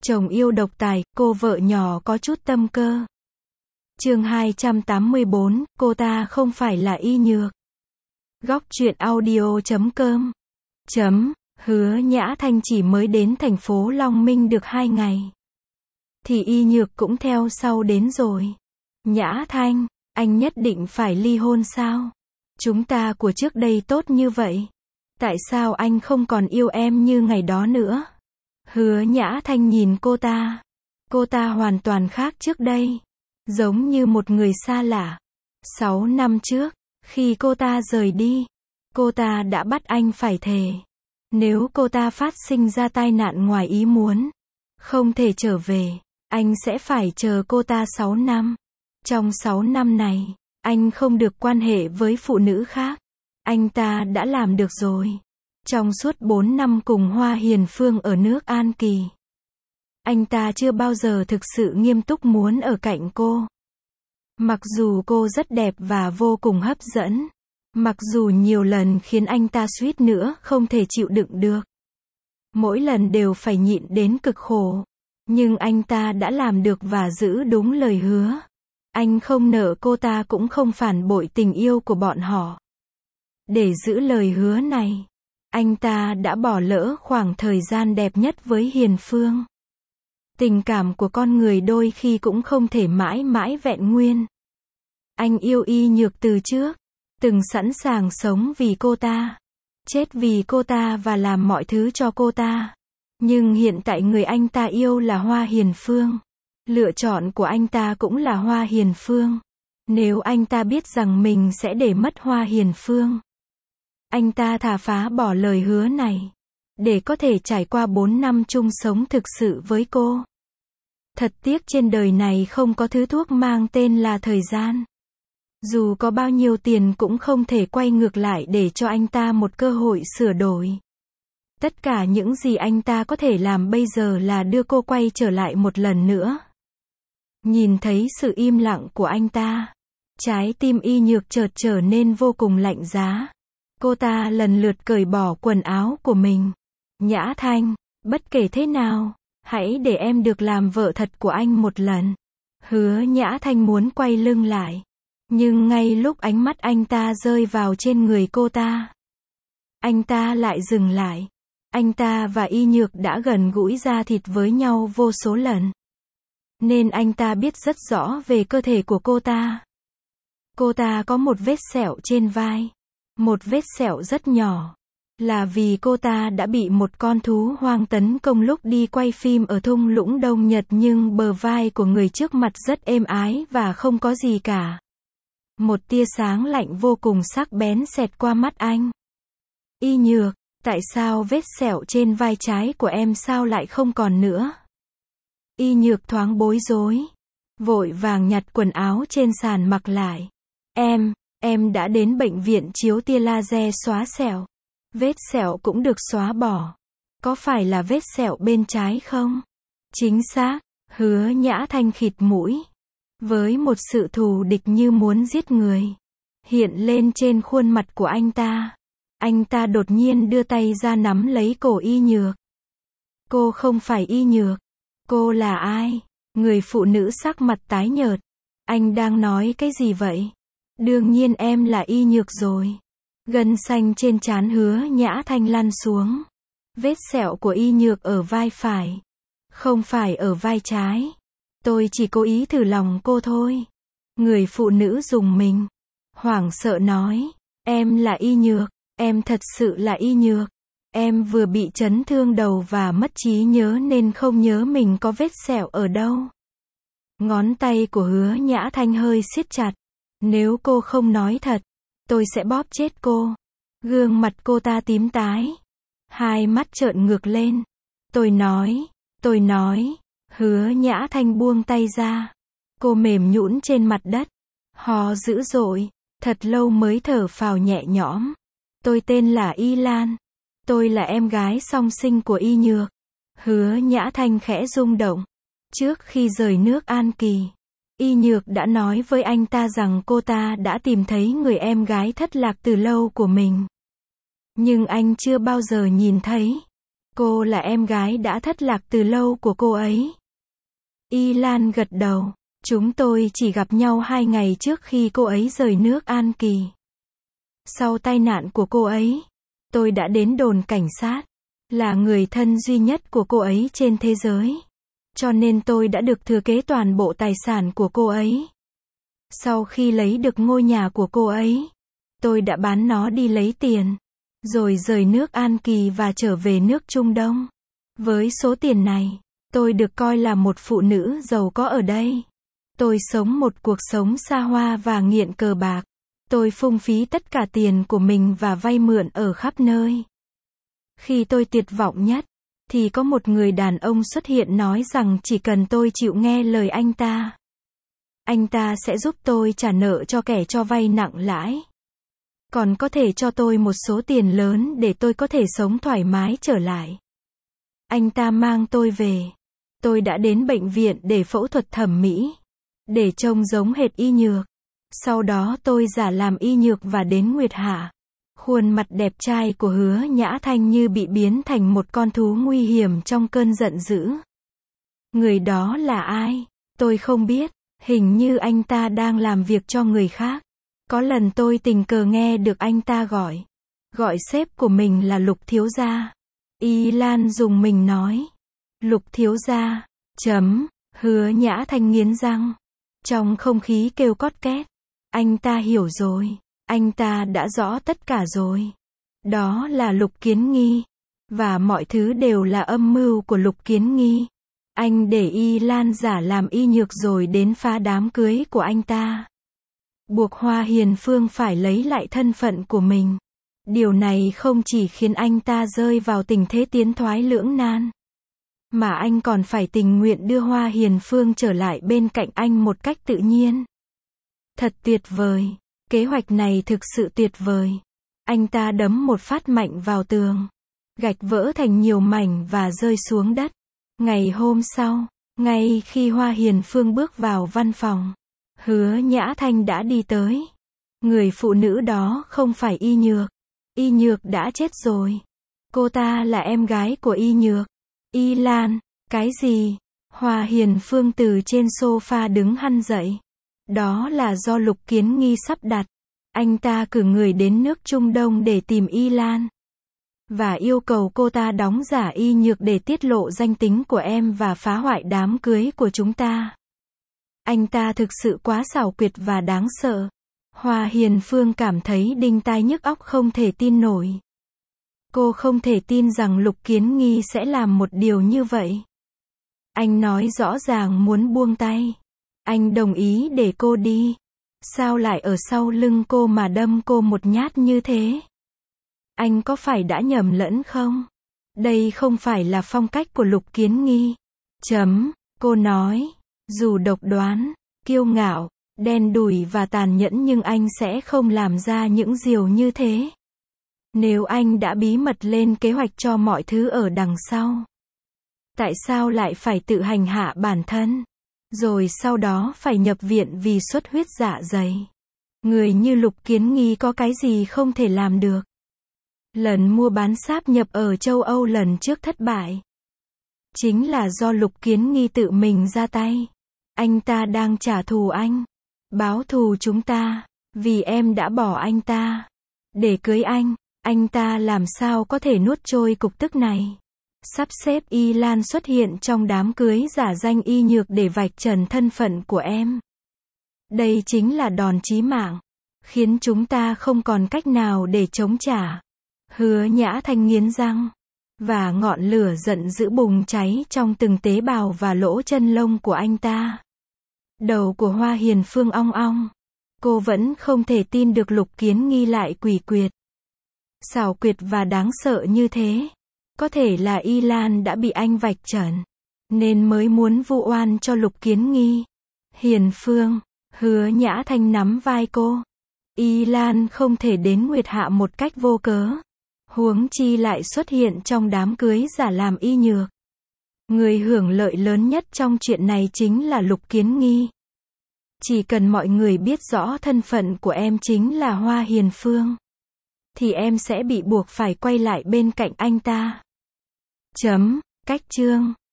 Chồng yêu độc tài, cô vợ nhỏ có chút tâm cơ. Chương 284, cô ta không phải là Y Nhược. Góc truyện audio.com. Hứa Nhã Thanh chỉ mới đến thành phố Long Minh được 2 ngày. Thì Y Nhược cũng theo sau đến rồi. Nhã Thanh, anh nhất định phải ly hôn sao? Chúng ta của trước đây tốt như vậy. Tại sao anh không còn yêu em như ngày đó nữa? Hứa Nhã Thanh nhìn cô ta. Cô ta hoàn toàn khác trước đây. Giống như một người xa lạ. 6 năm trước, khi cô ta rời đi, cô ta đã bắt anh phải thề. Nếu cô ta phát sinh ra tai nạn ngoài ý muốn, không thể trở về, anh sẽ phải chờ cô ta 6 năm. Trong 6 năm này, anh không được quan hệ với phụ nữ khác. Anh ta đã làm được rồi. Trong suốt 4 năm cùng Hoa Hiền Phương ở nước An Kỳ, anh ta chưa bao giờ thực sự nghiêm túc muốn ở cạnh cô. Mặc dù cô rất đẹp và vô cùng hấp dẫn. Mặc dù nhiều lần khiến anh ta suýt nữa không thể chịu đựng được. Mỗi lần đều phải nhịn đến cực khổ. Nhưng anh ta đã làm được và giữ đúng lời hứa. Anh không nợ cô ta cũng không phản bội tình yêu của bọn họ. Để giữ lời hứa này, anh ta đã bỏ lỡ khoảng thời gian đẹp nhất với Hiền Phương. Tình cảm của con người đôi khi cũng không thể mãi mãi vẹn nguyên. Anh yêu Y Nhược từ trước, từng sẵn sàng sống vì cô ta, chết vì cô ta và làm mọi thứ cho cô ta. Nhưng hiện tại người anh ta yêu là Hoa Hiền Phương. Lựa chọn của anh ta cũng là Hoa Hiền Phương. Nếu anh ta biết rằng mình sẽ để mất Hoa Hiền Phương, anh ta thà phá bỏ lời hứa này, để có thể trải qua 4 năm chung sống thực sự với cô. Thật tiếc trên đời này không có thứ thuốc mang tên là thời gian. Dù có bao nhiêu tiền cũng không thể quay ngược lại để cho anh ta một cơ hội sửa đổi. Tất cả những gì anh ta có thể làm bây giờ là đưa cô quay trở lại một lần nữa. Nhìn thấy sự im lặng của anh ta, trái tim Y Nhược chợt trở nên vô cùng lạnh giá. Cô ta lần lượt cởi bỏ quần áo của mình. Nhã Thanh, bất kể thế nào, hãy để em được làm vợ thật của anh một lần. Hứa Nhã Thanh muốn quay lưng lại. Nhưng ngay lúc ánh mắt anh ta rơi vào trên người cô ta, anh ta lại dừng lại. Anh ta và Y Nhược đã gần gũi da thịt với nhau vô số lần. Nên anh ta biết rất rõ về cơ thể của cô ta. Cô ta có một vết sẹo trên vai. Một vết sẹo rất nhỏ. Là vì cô ta đã bị một con thú hoang tấn công lúc đi quay phim ở thung lũng Đông Nhật, nhưng bờ vai của người trước mặt rất êm ái và không có gì cả. Một tia sáng lạnh vô cùng sắc bén xẹt qua mắt anh. Y Nhược, tại sao vết sẹo trên vai trái của em sao lại không còn nữa? Y Nhược thoáng bối rối. Vội vàng nhặt quần áo trên sàn mặc lại. Em đã đến bệnh viện chiếu tia laser xóa sẹo. Vết sẹo cũng được xóa bỏ. Có phải là vết sẹo bên trái không? Chính xác. Hứa Nhã Thanh khịt mũi. Với một sự thù địch như muốn giết người hiện lên trên khuôn mặt của anh ta đột nhiên đưa tay ra nắm lấy cổ Y Nhược. Cô không phải Y Nhược. Cô là ai? Người phụ nữ sắc mặt tái nhợt. Anh đang nói cái gì vậy? Đương nhiên em là Y Nhược rồi. Gân xanh trên trán Hứa Nhã Thanh lăn xuống. Vết sẹo của Y Nhược ở vai phải, không phải ở vai trái. Tôi chỉ cố ý thử lòng cô thôi. Người phụ nữ rùng mình, hoảng sợ nói. Em là Y Nhược. Em thật sự là Y Nhược. Em vừa bị chấn thương đầu và mất trí nhớ nên không nhớ mình có vết sẹo ở đâu. Ngón tay của Hứa Nhã Thanh hơi siết chặt. Nếu cô không nói thật, tôi sẽ bóp chết cô. Gương mặt cô ta tím tái. Hai mắt trợn ngược lên. Tôi nói. Hứa Nhã Thanh buông tay ra. Cô mềm nhũn trên mặt đất. Hò dữ dội. Thật lâu mới thở phào nhẹ nhõm. Tôi tên là Y Lan. Tôi là em gái song sinh của Y Nhược. Hứa Nhã Thanh khẽ rung động. Trước khi rời nước An Kỳ, Y Nhược đã nói với anh ta rằng cô ta đã tìm thấy người em gái thất lạc từ lâu của mình. Nhưng anh chưa bao giờ nhìn thấy. Cô là em gái đã thất lạc từ lâu của cô ấy. Y Lan gật đầu. Chúng tôi chỉ gặp nhau 2 ngày trước khi cô ấy rời nước An Kỳ. Sau tai nạn của cô ấy, tôi đã đến đồn cảnh sát. Là người thân duy nhất của cô ấy trên thế giới. Cho nên tôi đã được thừa kế toàn bộ tài sản của cô ấy. Sau khi lấy được ngôi nhà của cô ấy, tôi đã bán nó đi lấy tiền. Rồi rời nước An Kỳ và trở về nước Trung Đông. Với số tiền này, tôi được coi là một phụ nữ giàu có ở đây. Tôi sống một cuộc sống xa hoa và nghiện cờ bạc. Tôi phung phí tất cả tiền của mình và vay mượn ở khắp nơi. Khi tôi tuyệt vọng nhất, thì có một người đàn ông xuất hiện nói rằng chỉ cần tôi chịu nghe lời anh ta sẽ giúp tôi trả nợ cho kẻ cho vay nặng lãi. Còn có thể cho tôi một số tiền lớn để tôi có thể sống thoải mái trở lại. Anh ta mang tôi về. Tôi đã đến bệnh viện để phẫu thuật thẩm mỹ. Để trông giống hệt Y Nhược. Sau đó tôi giả làm Y Nhược và đến Nguyệt Hạ. Khuôn mặt đẹp trai của Hứa Nhã Thanh như bị biến thành một con thú nguy hiểm trong cơn giận dữ. Người đó là ai? Tôi không biết. Hình như anh ta đang làm việc cho người khác. Có lần tôi tình cờ nghe được anh ta gọi sếp của mình là Lục thiếu gia. Y Lan dùng mình nói. Lục thiếu gia. Hứa Nhã Thanh nghiến răng. Trong không khí kêu cót két. Anh ta hiểu rồi. Anh ta đã rõ tất cả rồi. Đó là Lục Kiến Nghi. Và mọi thứ đều là âm mưu của Lục Kiến Nghi. Anh để Y Lan giả làm Y Nhược rồi đến phá đám cưới của anh ta. Buộc Hoa Hiền Phương phải lấy lại thân phận của mình. Điều này không chỉ khiến anh ta rơi vào tình thế tiến thoái lưỡng nan, mà anh còn phải tình nguyện đưa Hoa Hiền Phương trở lại bên cạnh anh một cách tự nhiên. Thật tuyệt vời. Kế hoạch này thực sự tuyệt vời. Anh ta đấm một phát mạnh vào tường. Gạch vỡ thành nhiều mảnh và rơi xuống đất. Ngày hôm sau, ngay khi Hoa Hiền Phương bước vào văn phòng, Hứa Nhã Thanh đã đi tới. Người phụ nữ đó không phải Y Nhược. Y Nhược đã chết rồi. Cô ta là em gái của Y Nhược. Y Lan, cái gì? Hoa Hiền Phương từ trên sofa đứng hẳn dậy. Đó là do Lục Kiến Nghi sắp đặt. Anh ta cử người đến nước Trung Đông để tìm Y Lan. Và yêu cầu cô ta đóng giả Y Nhược để tiết lộ danh tính của em và phá hoại đám cưới của chúng ta. Anh ta thực sự quá xảo quyệt và đáng sợ. Hoa Hiền Phương cảm thấy đinh tai nhức óc không thể tin nổi. Cô không thể tin rằng Lục Kiến Nghi sẽ làm một điều như vậy. Anh nói rõ ràng muốn buông tay. Anh đồng ý để cô đi. Sao lại ở sau lưng cô mà đâm cô một nhát như thế? Anh có phải đã nhầm lẫn không? Đây không phải là phong cách của Lục Kiến Nghi. Cô nói. Dù độc đoán, kiêu ngạo, đen đủi và tàn nhẫn nhưng anh sẽ không làm ra những điều như thế. Nếu anh đã bí mật lên kế hoạch cho mọi thứ ở đằng sau, tại sao lại phải tự hành hạ bản thân? Rồi sau đó phải nhập viện vì xuất huyết dạ dày. Người như Lục Kiến Nghi có cái gì không thể làm được? Lần mua bán sáp nhập ở châu Âu lần trước thất bại. Chính là do Lục Kiến Nghi tự mình ra tay. Anh ta đang trả thù anh. Báo thù chúng ta. Vì em đã bỏ anh ta. Để cưới anh ta làm sao có thể nuốt trôi cục tức này. Sắp xếp Y Lan xuất hiện trong đám cưới giả danh Y Nhược để vạch trần thân phận của em. Đây chính là đòn chí mạng. Khiến chúng ta không còn cách nào để chống trả. Hứa Nhã Thanh nghiến răng. Và ngọn lửa giận dữ bùng cháy trong từng tế bào và lỗ chân lông của anh ta. Đầu của Hoa Hiền Phương ong ong. Cô vẫn không thể tin được Lục Kiến Nghi lại quỷ quyệt, xảo quyệt và đáng sợ như thế. Có thể là Y Lan đã bị anh vạch trần, nên mới muốn vu oan cho Lục Kiến Nghi. Hiền Phương, Hứa Nhã Thanh nắm vai cô. Y Lan không thể đến Nguyệt Hạ một cách vô cớ. Huống chi lại xuất hiện trong đám cưới giả làm Y Nhược. Người hưởng lợi lớn nhất trong chuyện này chính là Lục Kiến Nghi. Chỉ cần mọi người biết rõ thân phận của em chính là Hoa Hiền Phương, thì em sẽ bị buộc phải quay lại bên cạnh anh ta. Chấm, cách chương.